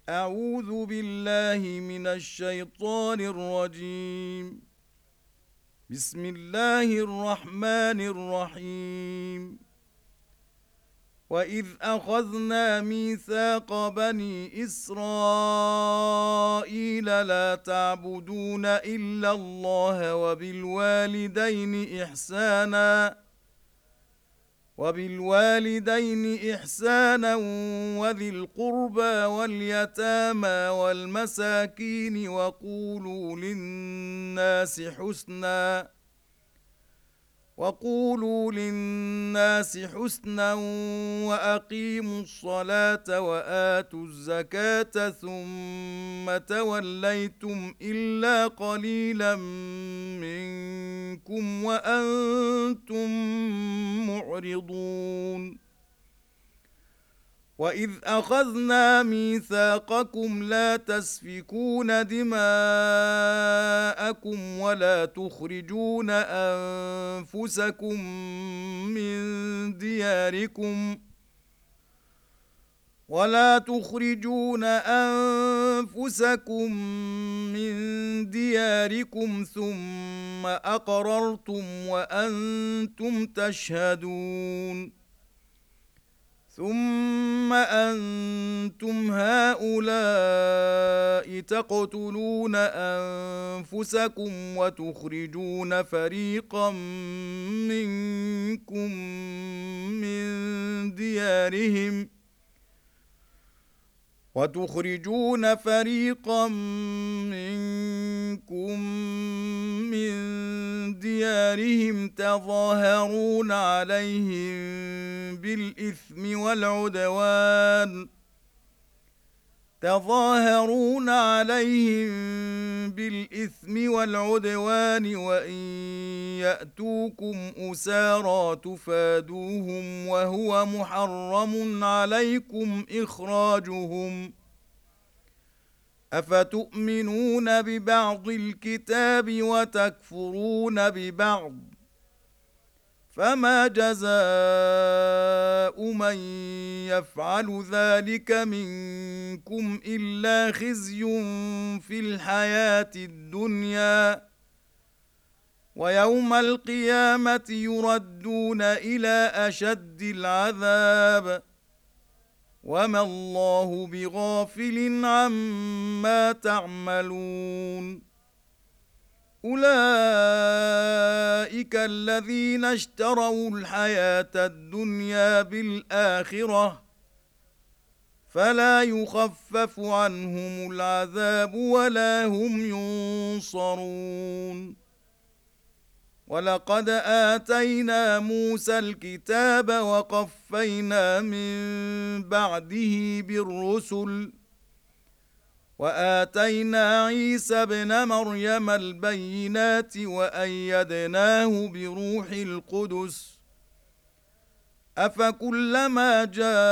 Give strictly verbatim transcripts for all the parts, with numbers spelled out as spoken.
أعوذ بالله من الشيطان الرجيم. بسم الله الرحمن الرحيم. وإذ أخذنا ميثاق بني إسرائيل لا تعبدون إلا الله وبالوالدين إحساناً وبالوالدين إحسانا وذي القربى واليتامى والمساكين وقولوا للناس حسنا وقولوا للناس حسنا وأقيموا الصلاة وآتوا الزكاة ثم توليتم إلا قليلا منكم وأنتم معرضون. وإذ أخذنا ميثاقكم لا تسفكون دماءكم ولا تخرجون أنفسكم من دياركم ولا تخرجون أنفسكم من دياركم ثم أقررتم وأنتم تشهدون. ثم أنتم هؤلاء تقتلون أنفسكم وتخرجون فريقا منكم من ديارهم وتخرجون فريقا منكم من ديارهم تظاهرون عليهم بالإثم والعدوان تظاهرون عليهم بالإثم والعدوان وإن يأتوكم أسارى تفادوهم وهو محرم عليكم إخراجهم أفتؤمنون ببعض الكتاب وتكفرون ببعض فما جزاء من يفعل ذلك منكم إلا خزي في الحياة الدنيا ويوم القيامة يردون إلى أشد العذاب وما الله بغافل عما تعملون. أولئك الذين اشتروا الحياة الدنيا بالآخرة فلا يخفف عنهم العذاب ولا هم ينصرون. ولقد آتينا موسى الكتاب وقفينا من بعده بالرسل وآتينا عيسى ابن مريم البينات وأيدناه بروح القدس أفكلما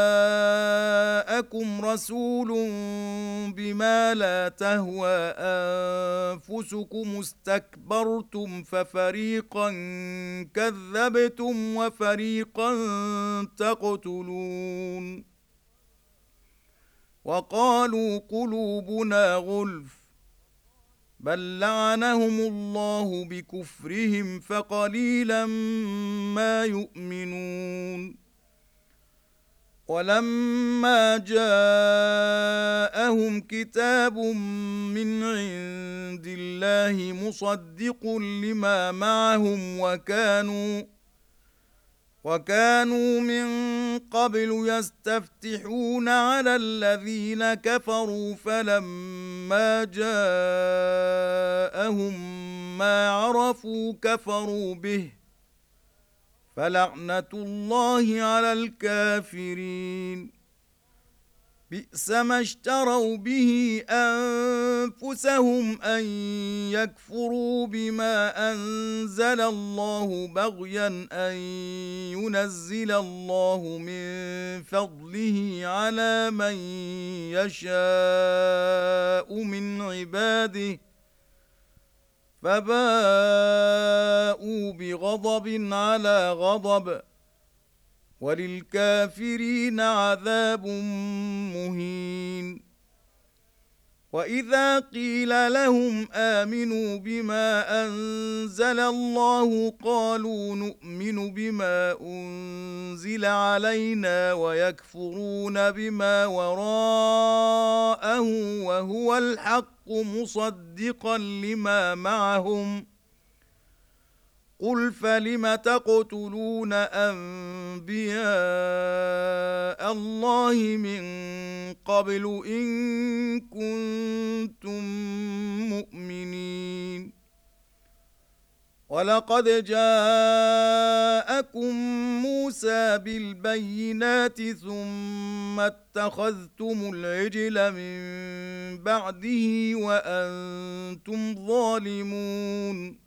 جاءكم رسول بما لا تهوى أنفسكم استكبرتم ففريقا كذبتم وفريقا تقتلون. وقالوا قلوبنا غلف بل لعنهم الله بكفرهم فقليلا ما يؤمنون. ولما جاءهم كتاب من عند الله مصدق لما معهم وكانوا وكانوا من قبل يستفتحون على الذين كفروا فلما جاءهم ما عرفوا كفروا به فلعنة الله على الكافرين. بئس ما اشتروا به أنفسهم أن يكفروا بما أنزل الله بغيا أن ينزل الله من فضله على من يشاء من عباده فباءوا بغضب على غضب وللكافرين عذاب مهين. وإذا قيل لهم آمنوا بما أنزل الله قالوا نؤمن بما أنزل علينا ويكفرون بما وراءه وهو الحق مصدقا لما معهم قل فلم تقتلون أنبياء الله من قبل إن كنتم مؤمنين ولقد جاءكم موسى بالبينات ثم اتخذتم العجل من بعده وأنتم ظالمون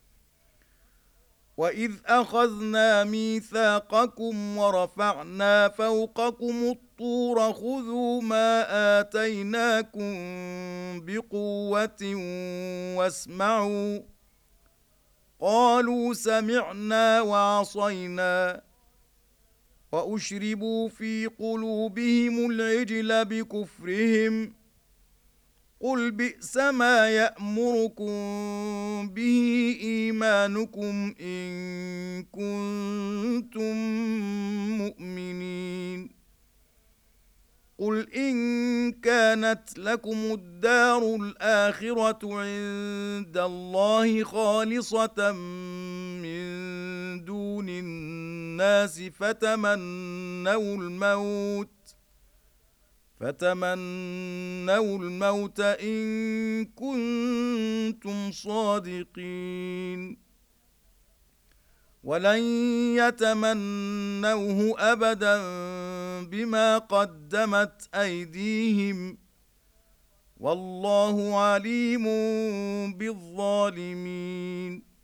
وإذ أخذنا ميثاقكم ورفعنا فوقكم الطور خذوا ما آتيناكم بقوة واسمعوا قالوا سمعنا وعصينا وأشربوا في قلوبهم العجل بكفرهم قل بئس ما يأمركم به إيمانكم إن كنتم مؤمنين قل إن كانت لكم الدار الآخرة عند الله خالصة من دون الناس فتمنوا الموت فتمنوا الموت إن كنتم صادقين ولن يتمنوه أبدا بما قدمت أيديهم والله عليم بالظالمين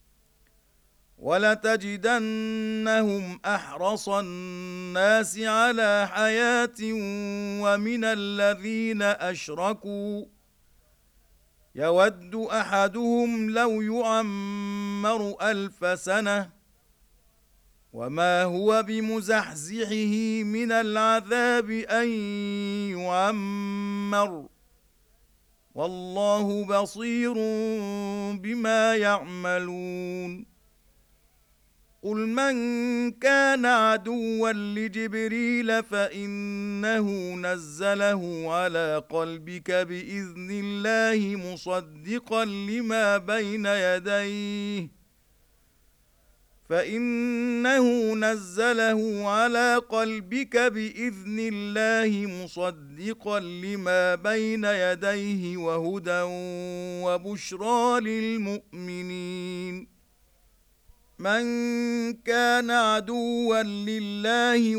ولتجدنهم أحرص الناس على حياة ومن الذين أشركوا يود أحدهم لو يعمر ألف سنة وما هو بمزحزحه من العذاب أن يعمر والله بصير بما يعملون قل من كان عدوا لجبريل فإنه نزله على قلبك بإذن الله مصدقا لما بين يديه فإنه نزله على قلبك بإذن الله مصدقا لما بين يديه وهدى وبشرى للمؤمنين من كان عدوا لله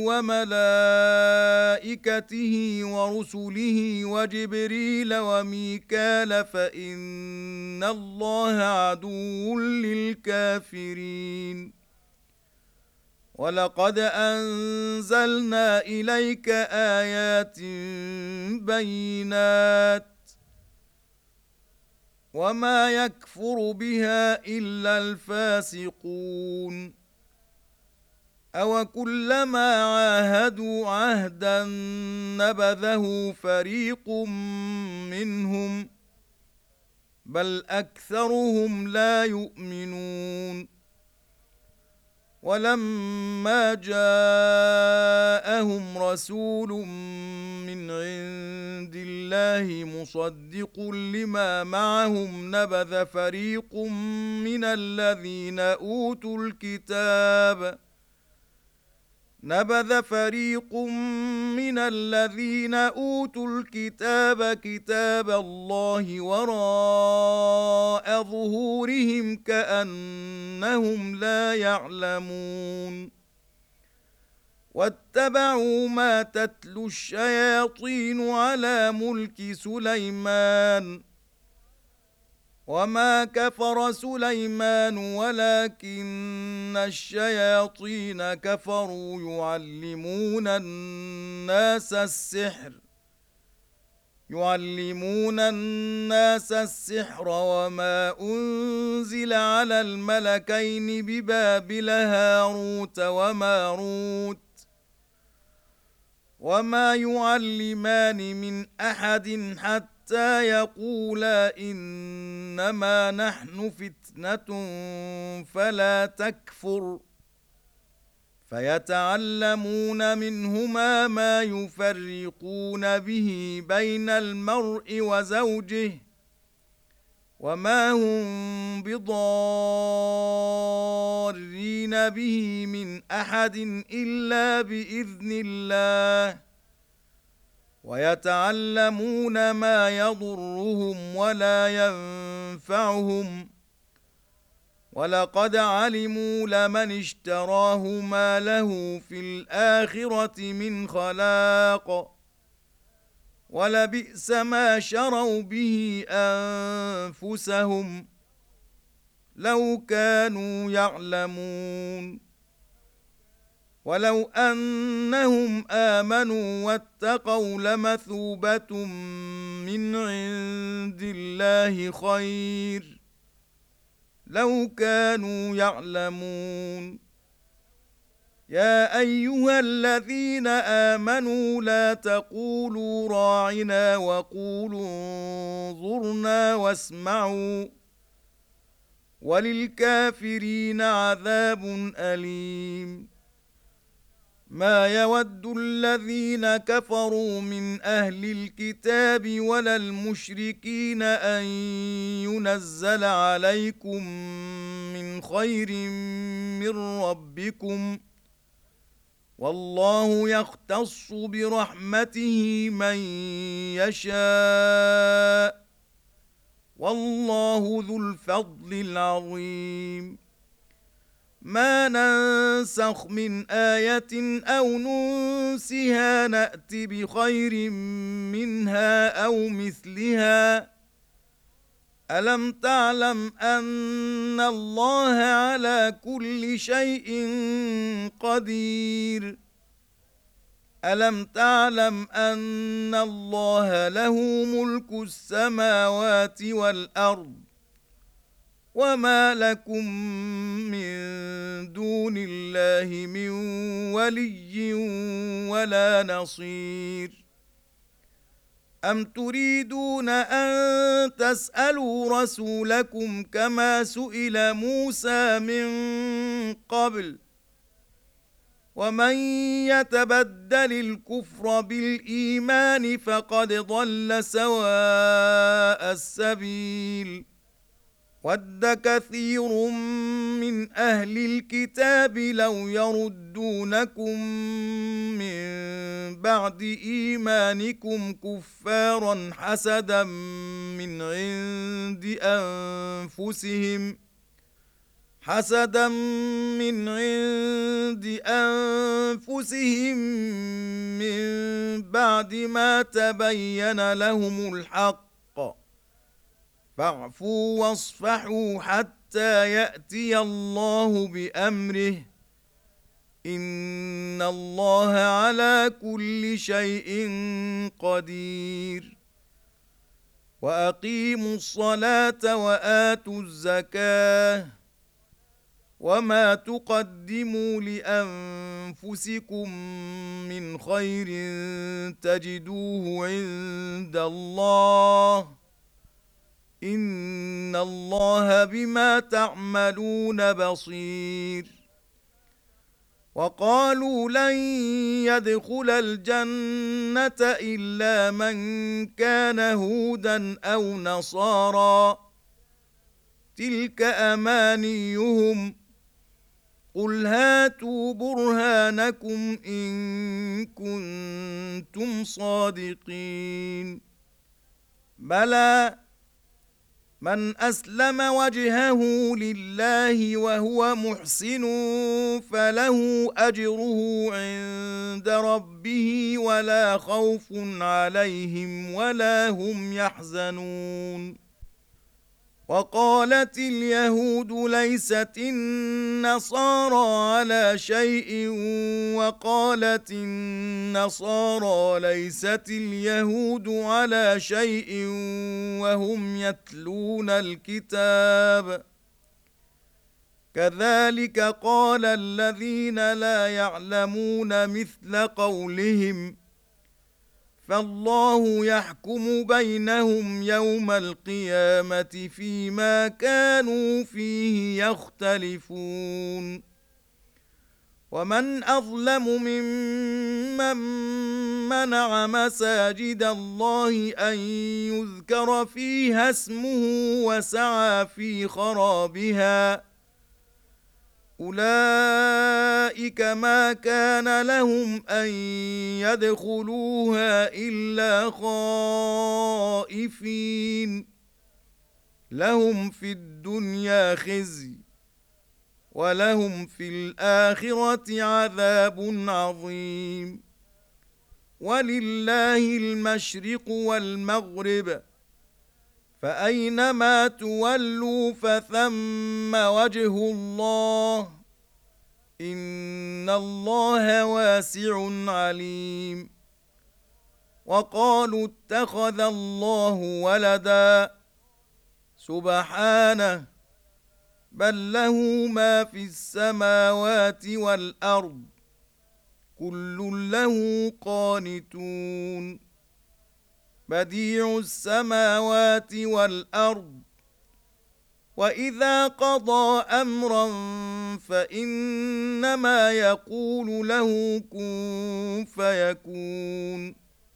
وملائكته ورسله وجبريل وميكال فإن الله عدو للكافرين ولقد أنزلنا إليك آيات بينات وما يكفر بها إلا الفاسقون أو كلما عاهدوا عهدا نبذه فريق منهم بل أكثرهم لا يؤمنون ولما جاءهم رسول من عند الله مصدق لما معهم نبذ فريق من الذين أوتوا الكتاب نبذ فريق من الذين أوتوا الكتاب كتاب الله وراء ظهورهم كأنهم لا يعلمون واتبعوا ما تتلو الشياطين على ملك سليمان وما كفر سليمان ولكن الشياطين كفروا يعلمون الناس السحر يعلمون الناس السحر وما أنزل على الملكين ببابل هاروت وماروت وما يعلمان من أحد حتى حتى يقولا إنما نحن فتنة فلا تكفر فيتعلمون منهما ما يفرقون به بين المرء وزوجه وما هم بضارين به من أحد إلا بإذن الله ويتعلمون ما يضرهم ولا ينفعهم ولقد علموا لمن اشتراه ما له في الآخرة من خلاق ولبئس ما شروا به أنفسهم لو كانوا يعلمون ولو أنهم آمنوا واتقوا لمثوبة من عند الله خير لو كانوا يعلمون يا أيها الذين آمنوا لا تقولوا راعنا وقولوا انظرنا واسمعوا وللكافرين عذاب أليم ما يود الذين كفروا من أهل الكتاب ولا المشركين أن ينزل عليكم من خير من ربكم والله يختص برحمته من يشاء والله ذو الفضل العظيم ما ننسخ من آية أو ننسها نأت بخير منها أو مثلها ألم تعلم أن الله على كل شيء قدير ألم تعلم أن الله له ملك السماوات والأرض وما لكم من دون الله من ولي ولا نصير أم تريدون أن تسألوا رسولكم كما سئل موسى من قبل ومن يتبدل الكفر بالإيمان فقد ضل سواء السبيل ود كثير من أهل الكتاب لو يردونكم من بعد إيمانكم كفارا حسدا من عند أنفسهم حسدا من عند أنفسهم من بعد ما تبين لهم الحق فاعفوا واصفحوا حتى يأتي الله بأمره إن الله على كل شيء قدير وأقيموا الصلاة وآتوا الزكاة وما تقدموا لأنفسكم من خير تجدوه عند الله إن الله بما تعملون بصير وقالوا لن يدخل الجنة إلا من كان هودا أو نصارى تلك أمانيهم قل هاتوا برهانكم إن كنتم صادقين بلى من أسلم وجهه لله وهو محسن فله أجره عند ربه ولا خوف عليهم ولا هم يحزنون وقالت اليهود ليست النصارى على شيء وقالت النصارى ليست اليهود على شيء وهم يتلون الكتاب كذلك قال الذين لا يعلمون مثل قولهم فالله يحكم بينهم يوم القيامة فيما كانوا فيه يختلفون ومن أظلم ممن منع مساجد الله أن يذكر فيها اسمه وسعى في خرابها أولئك ما كان لهم أن يدخلوها إلا خائفين لهم في الدنيا خزي ولهم في الآخرة عذاب عظيم ولله المشرق والمغرب فأينما تولوا فثم وجه الله إن الله واسع عليم وقالوا اتخذ الله ولدا سبحانه بل له ما في السماوات والأرض كل له قانتون بديع السماوات والأرض وإذا قضى أمرا فإنما يقول له كن فيكون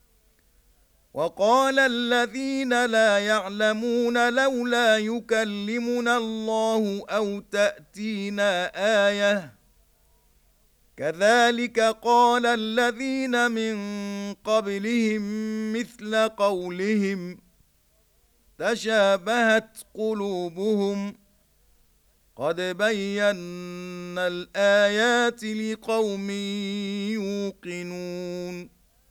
وقال الذين لا يعلمون لولا يكلمنا الله أو تأتينا آية كذلك قال الذين من قبلهم مثل قولهم تشابهت قلوبهم قد بينا الآيات لقوم يوقنون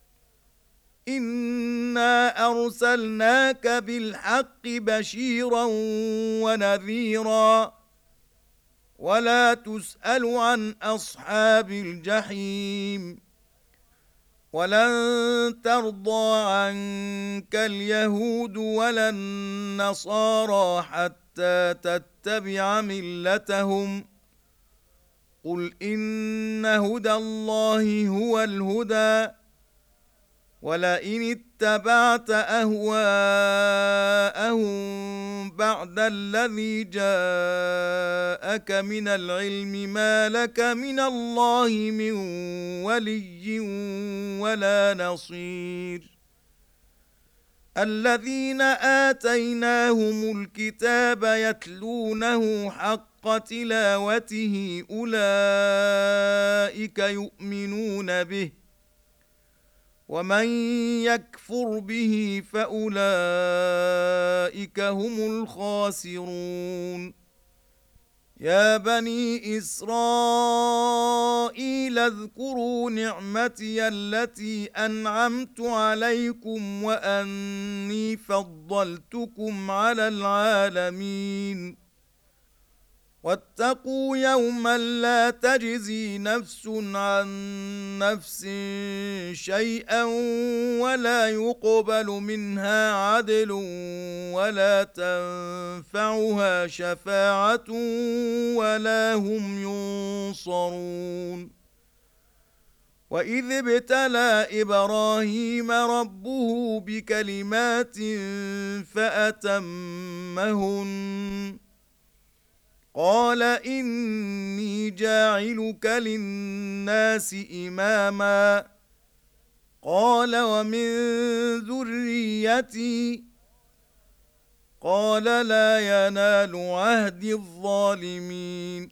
إنا أرسلناك بالحق بشيرا ونذيرا ولا تسأل عن أصحاب الجحيم ولن ترضى عنك اليهود ولا النصارى حتى تتبع ملتهم قل إن هدى الله هو الهدى ولئن اتبعت أهواءهم بعد الذي جاءك من العلم ما لك من الله من ولي ولا نصير الذين آتيناهم الكتاب يتلونه حق تلاوته أولئك يؤمنون به ومن يكفر به فأولئك هم الخاسرون يا بني إسرائيل اذكروا نعمتي التي أنعمت عليكم وأني فضلتكم على العالمين واتقوا يوما لا تجزي نفس عن نفس شيئا ولا يقبل منها عدل ولا تنفعها شفاعة ولا هم ينصرون وإذ ابتلى إبراهيم ربه بكلمات فأتمهن قال إني جاعلك للناس إماما قال ومن ذريتي قال لا ينال عهد الظالمين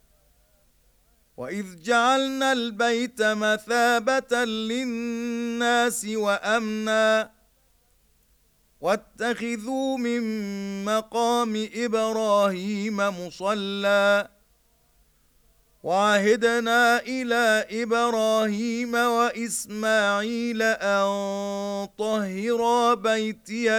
وإذ جعلنا البيت مثابة للناس وأمنا واتخذوا من مقام إبراهيم مصلى وعهدنا إلى إبراهيم وإسماعيل أن طهرا بيتي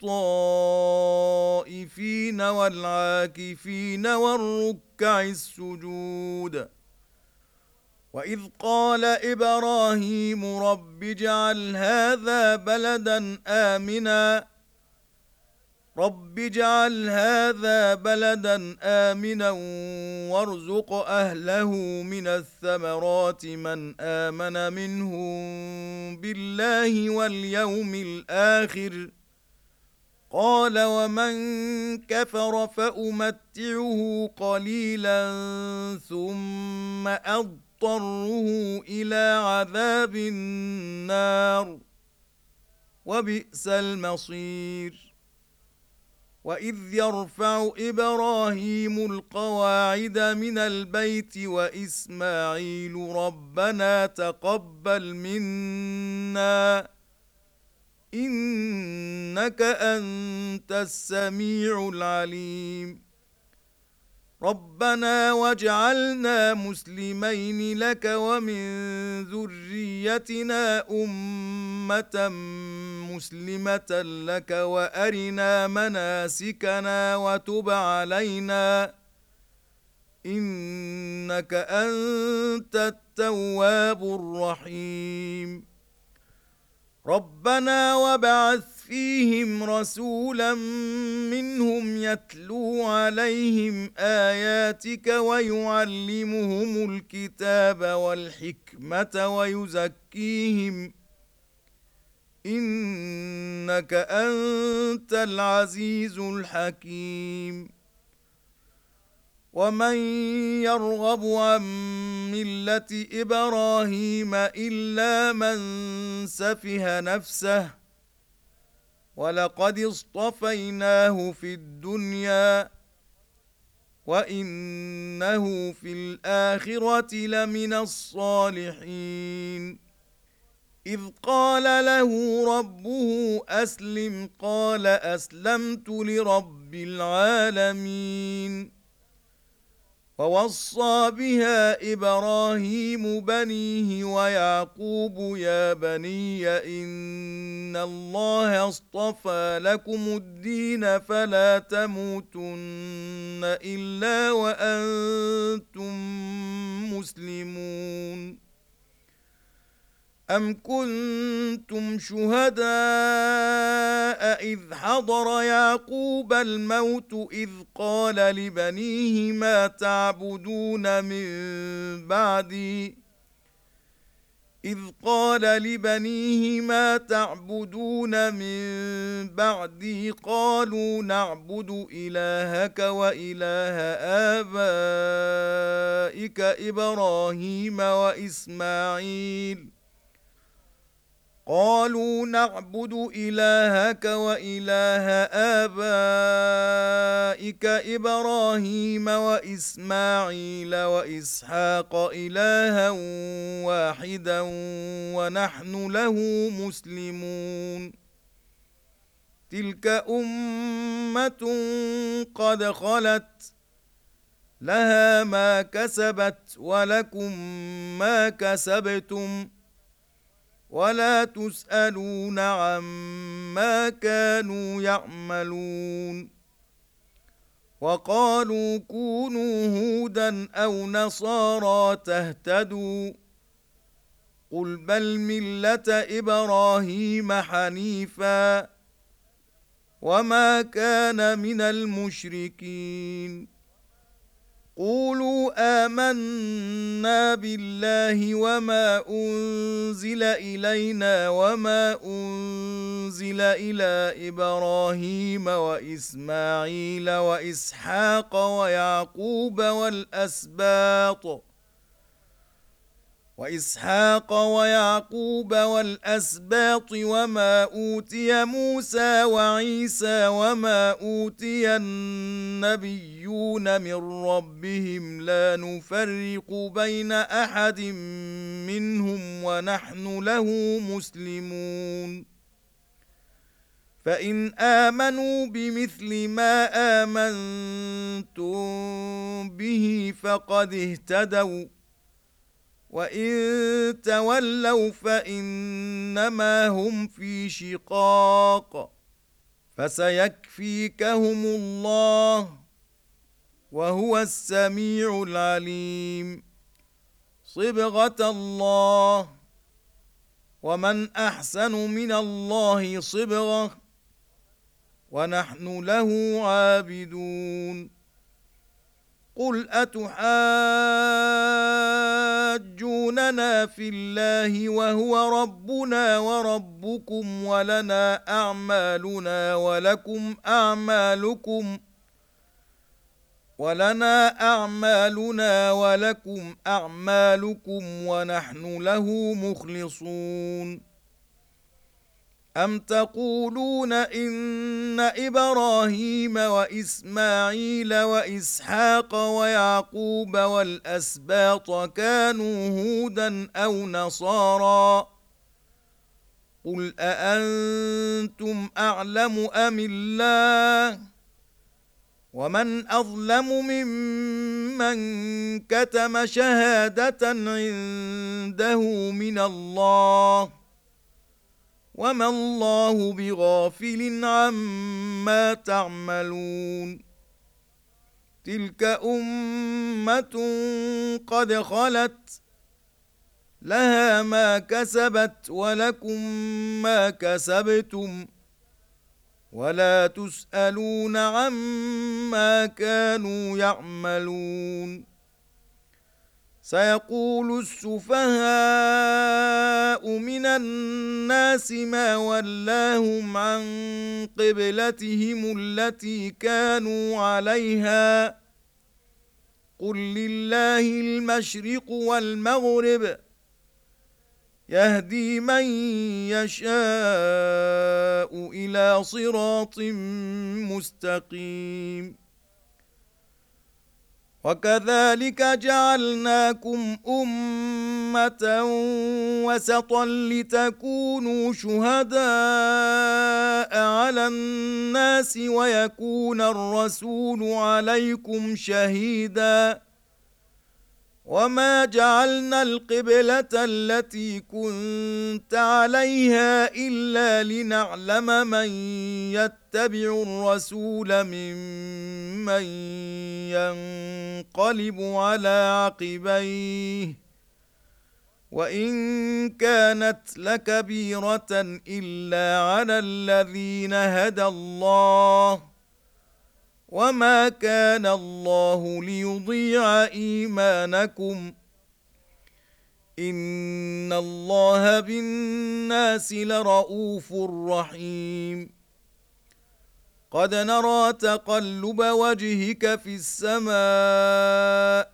للطائفين والعاكفين والركع السجود وإذ قال إبراهيم رب اجعل هذا بلدا آمنا رب اجعل هذا بلدا آمنا وارزق أهله من الثمرات من آمن منهم بالله واليوم الآخر قال ومن كفر فأمتعه قليلا ثم أضطره إلى عذاب النار وبئس المصير وإذ يرفع إبراهيم القواعد من البيت وإسماعيل ربنا تقبل منا إنك أنت السميع العليم ربنا واجعلنا مسلمين لك ومن ذريتنا أمة مسلمة لك وأرنا مناسكنا وتب علينا إنك أنت التواب الرحيم ربنا وابعث فيهم رسولا منهم يتلو عليهم آياتك ويعلمهم الكتاب والحكمة ويزكيهم إنك أنت العزيز الحكيم ومن يرغب عن ملة إبراهيم إلا من سفه نفسه ولقد اصطفيناه في الدنيا وإنه في الآخرة لمن الصالحين إذ قال له ربه أسلم قال أسلمت لرب العالمين ووصى بها إبراهيم بنيه ويعقوب يا بني إن الله اصطفى لكم الدين فلا تموتن إلا وأنتم مسلمون أم كنتم شهداء إذ حضر يعقوب الموت إذ قال لبنيه ما تعبدون من بعدي إذ قال لبنيه ما تعبدون من بعدي قالوا نعبد إلهك وإله آبائك إبراهيم وإسماعيل قالوا نعبد إلهك وإله آبائك إبراهيم وإسماعيل وإسحاق إلها واحدا ونحن له مسلمون تلك أمة قد خلت لها ما كسبت ولكم ما كسبتم ولا تسألون عما كانوا يعملون وقالوا كونوا هودا أو نصارى تهتدوا قل بل ملة إبراهيم حنيفا وما كان من المشركين قولوا آمنا بالله وما أنزل إلينا وما أنزل إلى إبراهيم وإسماعيل وإسحاق ويعقوب والأسباط وإسحاق ويعقوب والأسباط وما أوتي موسى وعيسى وما أوتي النبيون من ربهم لا نفرق بين أحد منهم ونحن له مسلمون فإن آمنوا بمثل ما آمنتم به فقد اهتدوا وإن تولوا فإنما هم في شقاق فسيكفيكهم الله وهو السميع العليم صبغة الله ومن أحسن من الله صبغة ونحن له عابدون قل أتحاجوننا في الله وهو ربنا وربكم ولنا أعمالنا ولكم أعمالكم ولنا أعمالنا ولكم أعمالكم ونحن له مخلصون أم تقولون إن إبراهيم وإسماعيل وإسحاق ويعقوب والأسباط كانوا هودا أو نصارى قل أأنتم أعلم أم الله ومن أظلم ممن كتم شهادة عنده من الله وما الله بغافل عما تعملون تلك أمة قد خلت لها ما كسبت ولكم ما كسبتم ولا تسألون عما كانوا يعملون سيقول السفهاء من الناس ما ولاهم عن قبلتهم التي كانوا عليها قل لله المشرق والمغرب يهدي من يشاء إلى صراط مستقيم وكذلك جعلناكم أمة وسطا لتكونوا شهداء على الناس ويكون الرسول عليكم شهيدا وما جعلنا القبلة التي كنت عليها إلا لنعلم من يتبع الرسول ممن ينقلب على عقبيه وإن كانت لكبيرة إلا على الذين هدى الله وما كان الله ليضيع إيمانكم إن الله بالناس لرؤوف رحيم قد نرى تقلب وجهك في السماء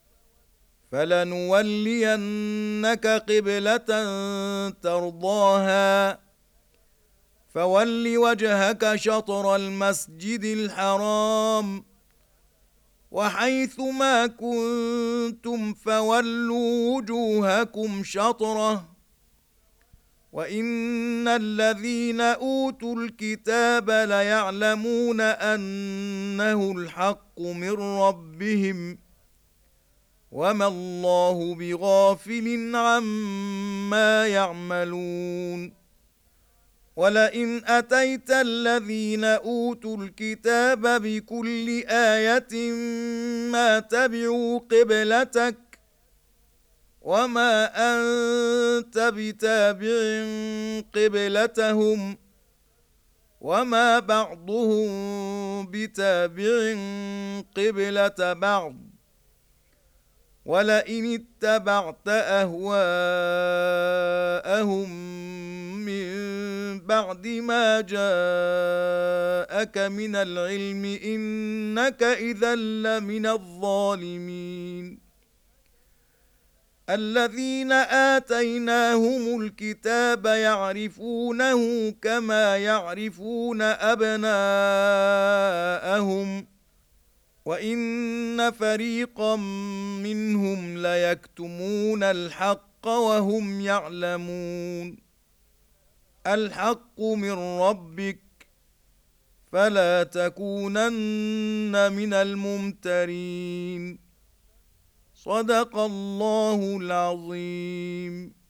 فلنولينك قبلة ترضاها فول وجهك شطر المسجد الحرام وحيث ما كنتم فولوا وجوهكم شطره وإن الذين أوتوا الكتاب ليعلمون أنه الحق من ربهم وما الله بغافل عما يعملون ولئن أتيت الذين أوتوا الكتاب بكل آية ما تبعوا قبلتك وما أنت بتابع قبلتهم وما بعضهم بتابع قبلة بعض ولئن اتبعت أهواءهم من بعد ما جاءك من العلم إنك إذا لمن الظالمين الذين آتيناهم الكتاب يعرفونه كما يعرفون أبناءهم وإن فريقا منهم ليكتمون الحق وهم يعلمون الحق من ربك فلا تكونن من الممترين صدق الله العظيم.